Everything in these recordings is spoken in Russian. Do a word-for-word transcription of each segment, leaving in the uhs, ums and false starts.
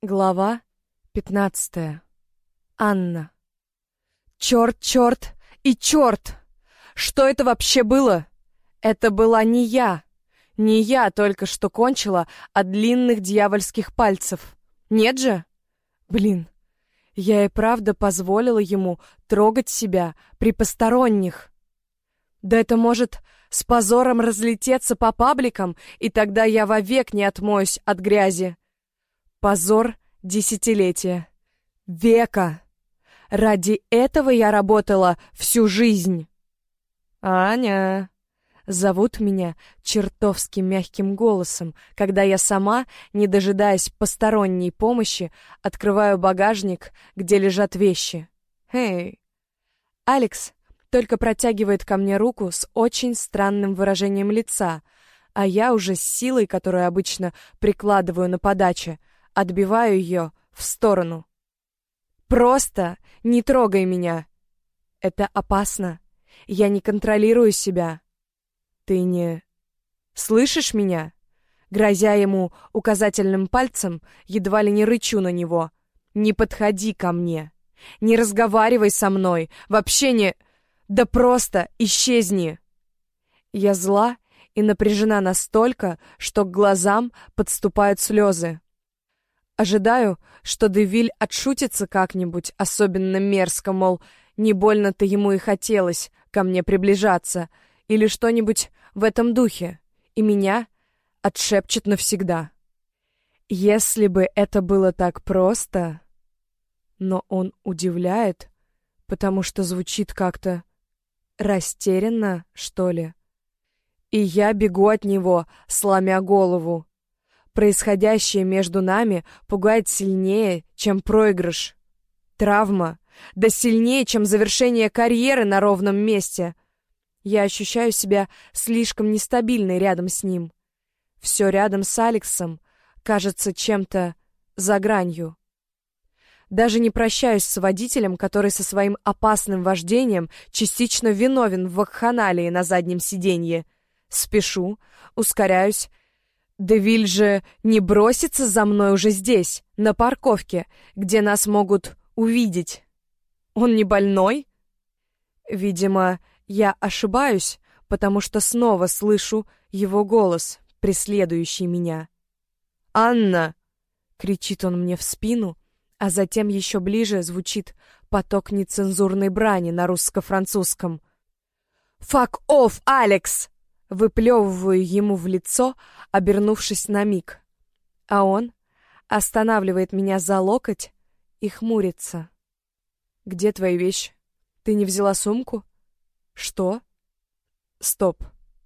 Глава пятнадцатая. Анна. Черт, черт и черт! Что это вообще было? Это была не я. Не я только что кончила от длинных дьявольских пальцев. Нет же? Блин, я и правда позволила ему трогать себя при посторонних. Да это может с позором разлететься по пабликам, и тогда я вовек не отмоюсь от грязи. Позор десятилетия. Века. Ради этого я работала всю жизнь. Аня. Зовут меня чертовски мягким голосом, когда я сама, не дожидаясь посторонней помощи, открываю багажник, где лежат вещи. Эй. Алекс только протягивает ко мне руку с очень странным выражением лица, а я уже с силой, которую обычно прикладываю на подаче, отбиваю ее в сторону. Просто не трогай меня. Это опасно. Я не контролирую себя. Ты не... Слышишь меня? Грозя ему указательным пальцем, едва ли не рычу на него. Не подходи ко мне. Не разговаривай со мной. Вообще не... Да просто исчезни. Я зла и напряжена настолько, что к глазам подступают слезы. Ожидаю, что Девиль отшутится как-нибудь особенно мерзко, мол, не больно-то ему и хотелось ко мне приближаться, или что-нибудь в этом духе, и меня отшепчет навсегда. Если бы это было так просто... Но он удивляет, потому что звучит как-то растерянно, что ли. И я бегу от него, сломя голову. Происходящее между нами пугает сильнее, чем проигрыш. Травма, да сильнее, чем завершение карьеры на ровном месте. Я ощущаю себя слишком нестабильной рядом с ним. Все рядом с Алексом кажется чем-то за гранью. Даже не прощаюсь с водителем, который со своим опасным вождением частично виновен в вакханалии на заднем сиденье. Спешу, ускоряюсь. Девиль же не бросится за мной уже здесь, на парковке, где нас могут увидеть. Он не больной? Видимо, я ошибаюсь, потому что снова слышу его голос, преследующий меня. «Анна!» — кричит он мне в спину, а затем еще ближе звучит поток нецензурной брани на русско-французском. «Fuck off, Алекс!» Выплевываю ему в лицо, обернувшись на миг. А он останавливает меня за локоть и хмурится. «Где твои вещи? Ты не взяла сумку?» «Что?» «Стоп».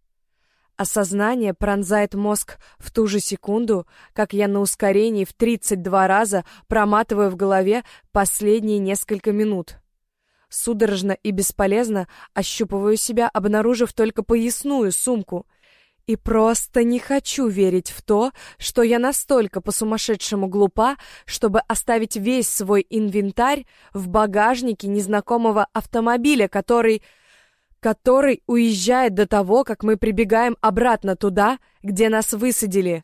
Осознание пронзает мозг в ту же секунду, как я на ускорении в тридцать два раза проматываю в голове последние несколько минут. Судорожно и бесполезно ощупываю себя, обнаружив только поясную сумку. И просто не хочу верить в то, что я настолько по-сумасшедшему глупа, чтобы оставить весь свой инвентарь в багажнике незнакомого автомобиля, который... который уезжает до того, как мы прибегаем обратно туда, где нас высадили.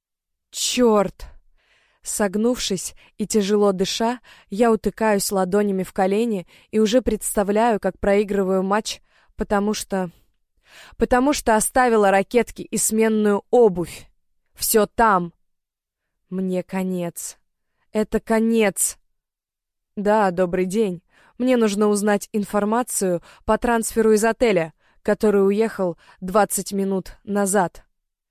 Черт! Согнувшись и тяжело дыша, я утыкаюсь ладонями в колени и уже представляю, как проигрываю матч, потому что... Потому что оставила ракетки и сменную обувь. Все там. Мне конец. Это конец. Да, добрый день. Мне нужно узнать информацию по трансферу из отеля, который уехал двадцать минут назад.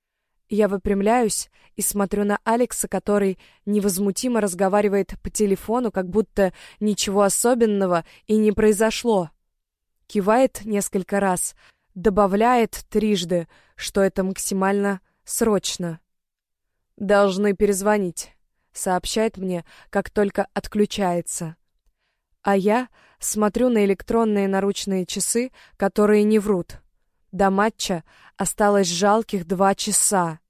Я выпрямляюсь и смотрю на Алекса, который невозмутимо разговаривает по телефону, как будто ничего особенного и не произошло. Кивает несколько раз, добавляет трижды, что это максимально срочно. «Должны перезвонить», — сообщает мне, как только отключается. А я смотрю на электронные наручные часы, которые не врут. До матча осталось жалких два часа.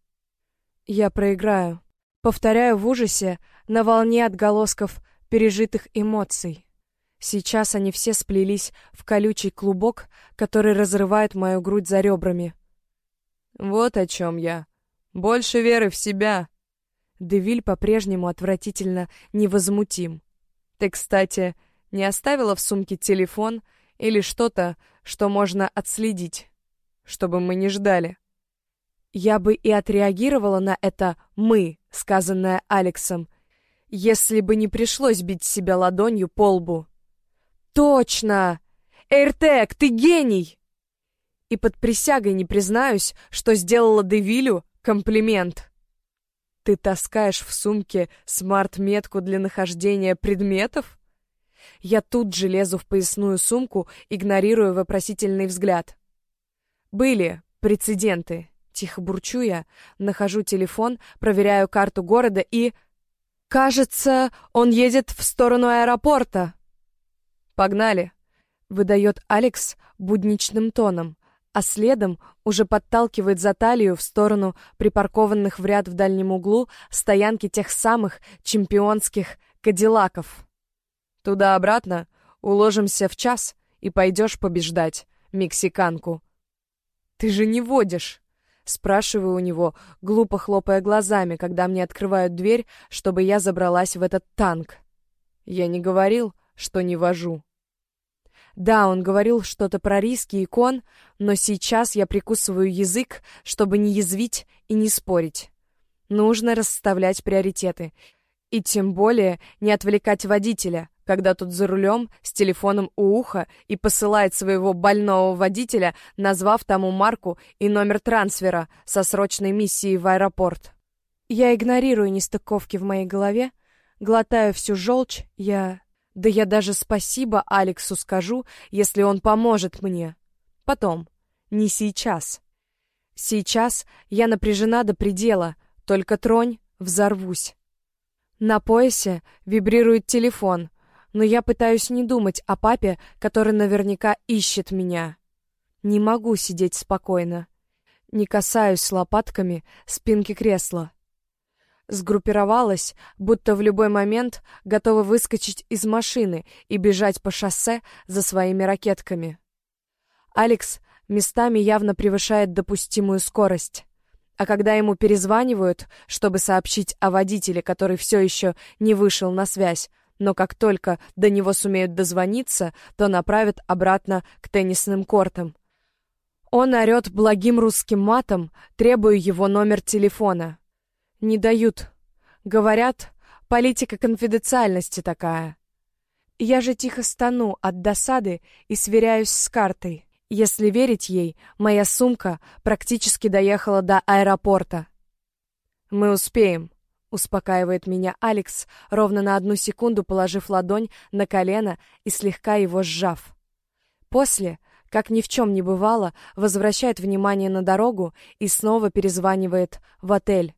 Я проиграю. Повторяю в ужасе, на волне отголосков пережитых эмоций. Сейчас они все сплелись в колючий клубок, который разрывает мою грудь за ребрами. Вот о чем я. Больше веры в себя. Девиль по-прежнему отвратительно невозмутим. Ты, кстати, не оставила в сумке телефон или что-то, что можно отследить, чтобы мы не ждали? Я бы и отреагировала на это «мы», сказанное Алексом, если бы не пришлось бить себя ладонью по лбу. «Точно! Эйртек, ты гений!» И под присягой не признаюсь, что сделала Девилю комплимент. Ты таскаешь в сумке смарт-метку для нахождения предметов? Я тут же лезу в поясную сумку, игнорируя вопросительный взгляд. Были прецеденты. Тихо бурчу я, нахожу телефон, проверяю карту города и... Кажется, он едет в сторону аэропорта. Погнали, выдает Алекс будничным тоном, а следом уже подталкивает за талию в сторону припаркованных в ряд в дальнем углу стоянки тех самых чемпионских кадиллаков. Туда-обратно уложимся в час и пойдешь побеждать мексиканку. Ты же не водишь? Спрашиваю у него, глупо хлопая глазами, когда мне открывают дверь, чтобы я забралась в этот танк. Я не говорил, что не вожу. Да, он говорил что-то про риски и кон, но сейчас я прикусываю язык, чтобы не язвить и не спорить. Нужно расставлять приоритеты. И тем более не отвлекать водителя, когда тот за рулем с телефоном у уха и посылает своего больного водителя, назвав тому марку и номер трансфера со срочной миссией в аэропорт. Я игнорирую нестыковки в моей голове, глотаю всю желчь, я... Да я даже спасибо Алексу скажу, если он поможет мне. Потом, не сейчас. Сейчас я напряжена до предела, только тронь, взорвусь. На поясе вибрирует телефон, но я пытаюсь не думать о папе, который наверняка ищет меня. Не могу сидеть спокойно. Не касаюсь лопатками спинки кресла. Сгруппировалась, будто в любой момент готова выскочить из машины и бежать по шоссе за своими ракетками. Алекс местами явно превышает допустимую скорость. А когда ему перезванивают, чтобы сообщить о водителе, который все еще не вышел на связь, но как только до него сумеют дозвониться, то направят обратно к теннисным кортам. Он орет благим русским матом, требуя его номер телефона. Не дают. Говорят, политика конфиденциальности такая. Я же тихо стану от досады и сверяюсь с картой. Если верить ей, моя сумка практически доехала до аэропорта. «Мы успеем», — успокаивает меня Алекс, ровно на одну секунду положив ладонь на колено и слегка его сжав. После, как ни в чем не бывало, возвращает внимание на дорогу и снова перезванивает в отель.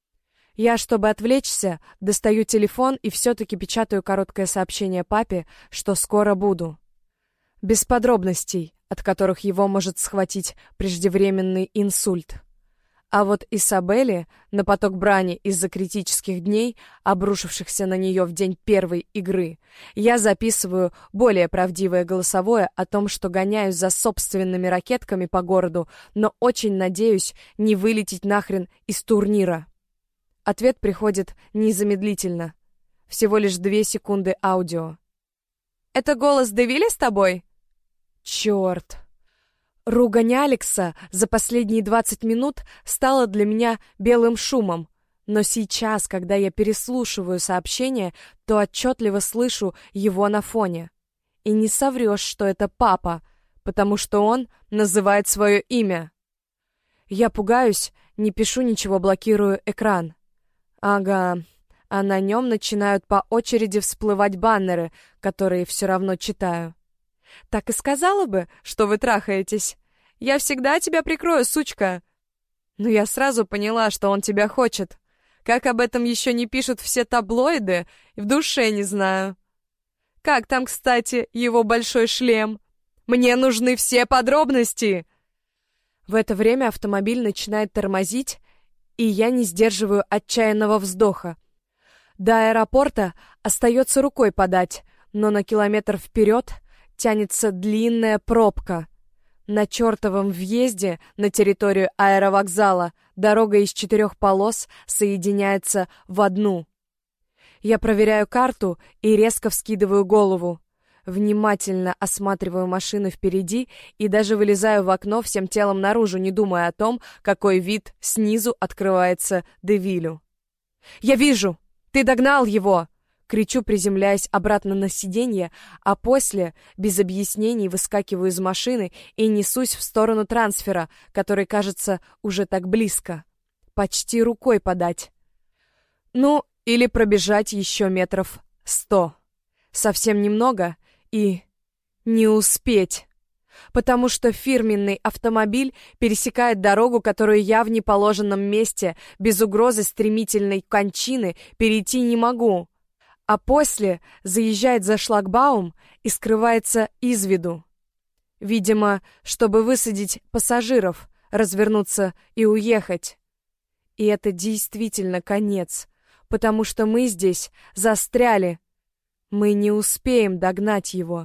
Я, чтобы отвлечься, достаю телефон и все-таки печатаю короткое сообщение папе, что скоро буду. Без подробностей, от которых его может схватить преждевременный инсульт. А вот Исабелле на поток брани из-за критических дней, обрушившихся на нее в день первой игры, я записываю более правдивое голосовое о том, что гоняюсь за собственными ракетками по городу, но очень надеюсь не вылететь нахрен из турнира. Ответ приходит незамедлительно. Всего лишь две секунды аудио. «Это голос Девиля с тобой?» Черт! Ругань Алекса за последние двадцать минут стала для меня белым шумом, но сейчас, когда я переслушиваю сообщение, то отчетливо слышу его на фоне. И не соврешь, что это папа, потому что он называет свое имя. Я пугаюсь, не пишу ничего, блокирую экран. Ага, а на нем начинают по очереди всплывать баннеры, которые все равно читаю. «Так и сказала бы, что вы трахаетесь. Я всегда тебя прикрою, сучка!» Но я сразу поняла, что он тебя хочет. Как об этом еще не пишут все таблоиды, в душе не знаю. Как там, кстати, его большой шлем? Мне нужны все подробности!» В это время автомобиль начинает тормозить, и я не сдерживаю отчаянного вздоха. До аэропорта остается рукой подать, но на километр вперед тянется длинная пробка. На чертовом въезде на территорию аэровокзала дорога из четырех полос соединяется в одну. Я проверяю карту и резко вскидываю голову. Внимательно осматриваю машины впереди и даже вылезаю в окно всем телом наружу, не думая о том, какой вид снизу открывается Девилю. «Я вижу! Ты догнал его!» Кричу, приземляясь обратно на сиденье, а после, без объяснений, выскакиваю из машины и несусь в сторону трансфера, который кажется уже так близко. Почти рукой подать. Ну, или пробежать еще метров сто. Совсем немного и не успеть. Потому что фирменный автомобиль пересекает дорогу, которую я в неположенном месте, без угрозы стремительной кончины, перейти не могу. А после заезжает за шлагбаум и скрывается из виду. Видимо, чтобы высадить пассажиров, развернуться и уехать. И это действительно конец, потому что мы здесь застряли. Мы не успеем догнать его.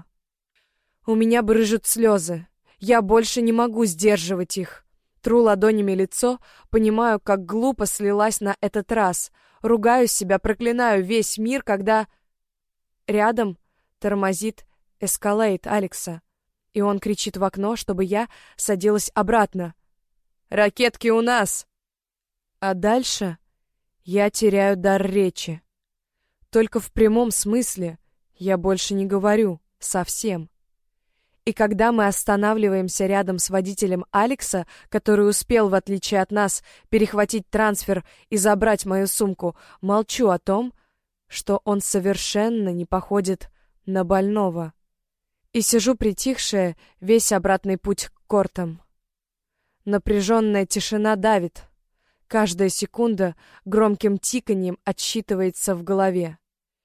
У меня брызжут слезы. Я больше не могу сдерживать их. Тру ладонями лицо, понимаю, как глупо слилась на этот раз. Ругаю себя, проклинаю весь мир, когда... Рядом тормозит эскалейт Алекса, и он кричит в окно, чтобы я садилась обратно. «Ракетки у нас!» А дальше я теряю дар речи. Только в прямом смысле я больше не говорю совсем. И когда мы останавливаемся рядом с водителем Алекса, который успел, в отличие от нас, перехватить трансфер и забрать мою сумку, молчу о том, что он совершенно не походит на больного. И сижу притихшая весь обратный путь к кортам. Напряженная тишина давит. Каждая секунда громким тиканьем отсчитывается в голове.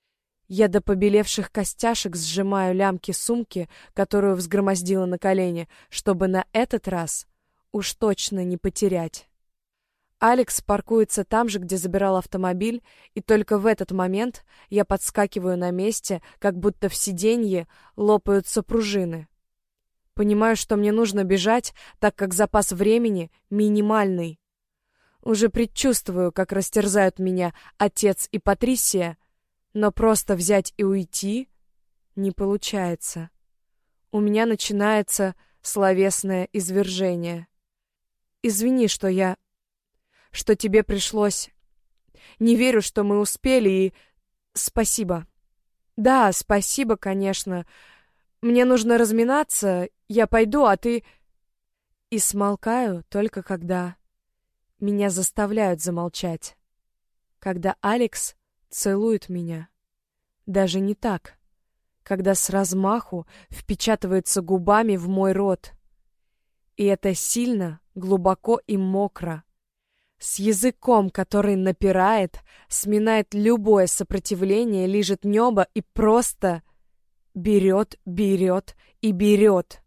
Я до побелевших костяшек сжимаю лямки сумки, которую взгромоздила на колени, чтобы на этот раз уж точно не потерять. Алекс паркуется там же, где забирал автомобиль, и только в этот момент я подскакиваю на месте, как будто в сиденье лопаются пружины. Понимаю, что мне нужно бежать, так как запас времени минимальный. Уже предчувствую, как растерзают меня отец и Патрисия, но просто взять и уйти не получается. У меня начинается словесное извержение. Извини, что я... что тебе пришлось... Не верю, что мы успели, и... Спасибо. Да, спасибо, конечно. Мне нужно разминаться, я пойду, а ты... И смолкаю только когда... Меня заставляют замолчать. Когда Алекс целует меня. Даже не так. Когда с размаху впечатывается губами в мой рот. И это сильно, глубоко и мокро. С языком, который напирает, сминает любое сопротивление, лижет небо и просто берет, берет и берет.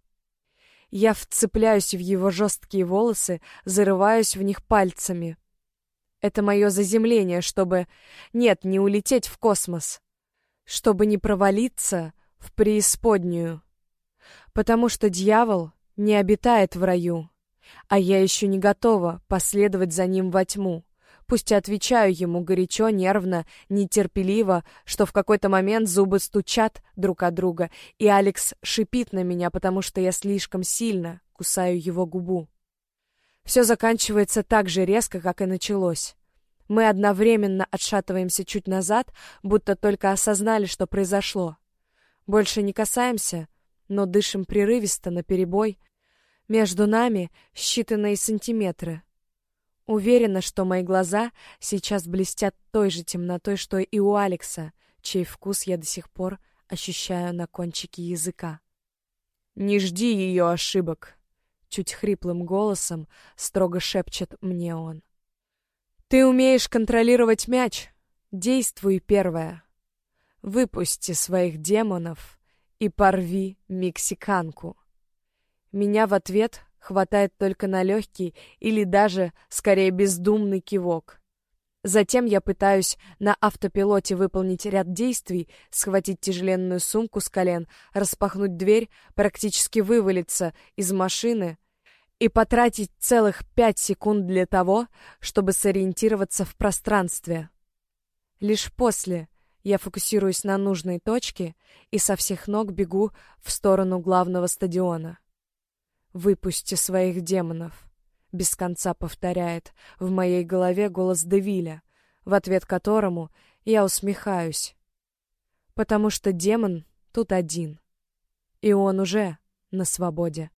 Я вцепляюсь в его жесткие волосы, зарываюсь в них пальцами. Это мое заземление, чтобы... Нет, не улететь в космос. Чтобы не провалиться в преисподнюю. Потому что дьявол не обитает в раю. А я еще не готова последовать за ним во тьму. Пусть отвечаю ему горячо, нервно, нетерпеливо, что в какой-то момент зубы стучат друг от друга, и Алекс шипит на меня, потому что я слишком сильно кусаю его губу. Все заканчивается так же резко, как и началось. Мы одновременно отшатываемся чуть назад, будто только осознали, что произошло. Больше не касаемся, но дышим прерывисто, наперебой. Между нами считанные сантиметры. Уверена, что мои глаза сейчас блестят той же темнотой, что и у Алекса, чей вкус я до сих пор ощущаю на кончике языка. «Не жди ее ошибок», — чуть хриплым голосом строго шепчет мне он. «Ты умеешь контролировать мяч. Действуй первая. Выпусти своих демонов и порви мексиканку». Меня в ответ хватает только на легкий или даже, скорее, бездумный кивок. Затем я пытаюсь на автопилоте выполнить ряд действий, схватить тяжеленную сумку с колен, распахнуть дверь, практически вывалиться из машины и потратить целых пять секунд для того, чтобы сориентироваться в пространстве. Лишь после я фокусируюсь на нужной точке и со всех ног бегу в сторону главного стадиона. «Выпусти своих демонов», — без конца повторяет в моей голове голос Девиля, в ответ которому я усмехаюсь. Потому что демон тут один, и он уже на свободе.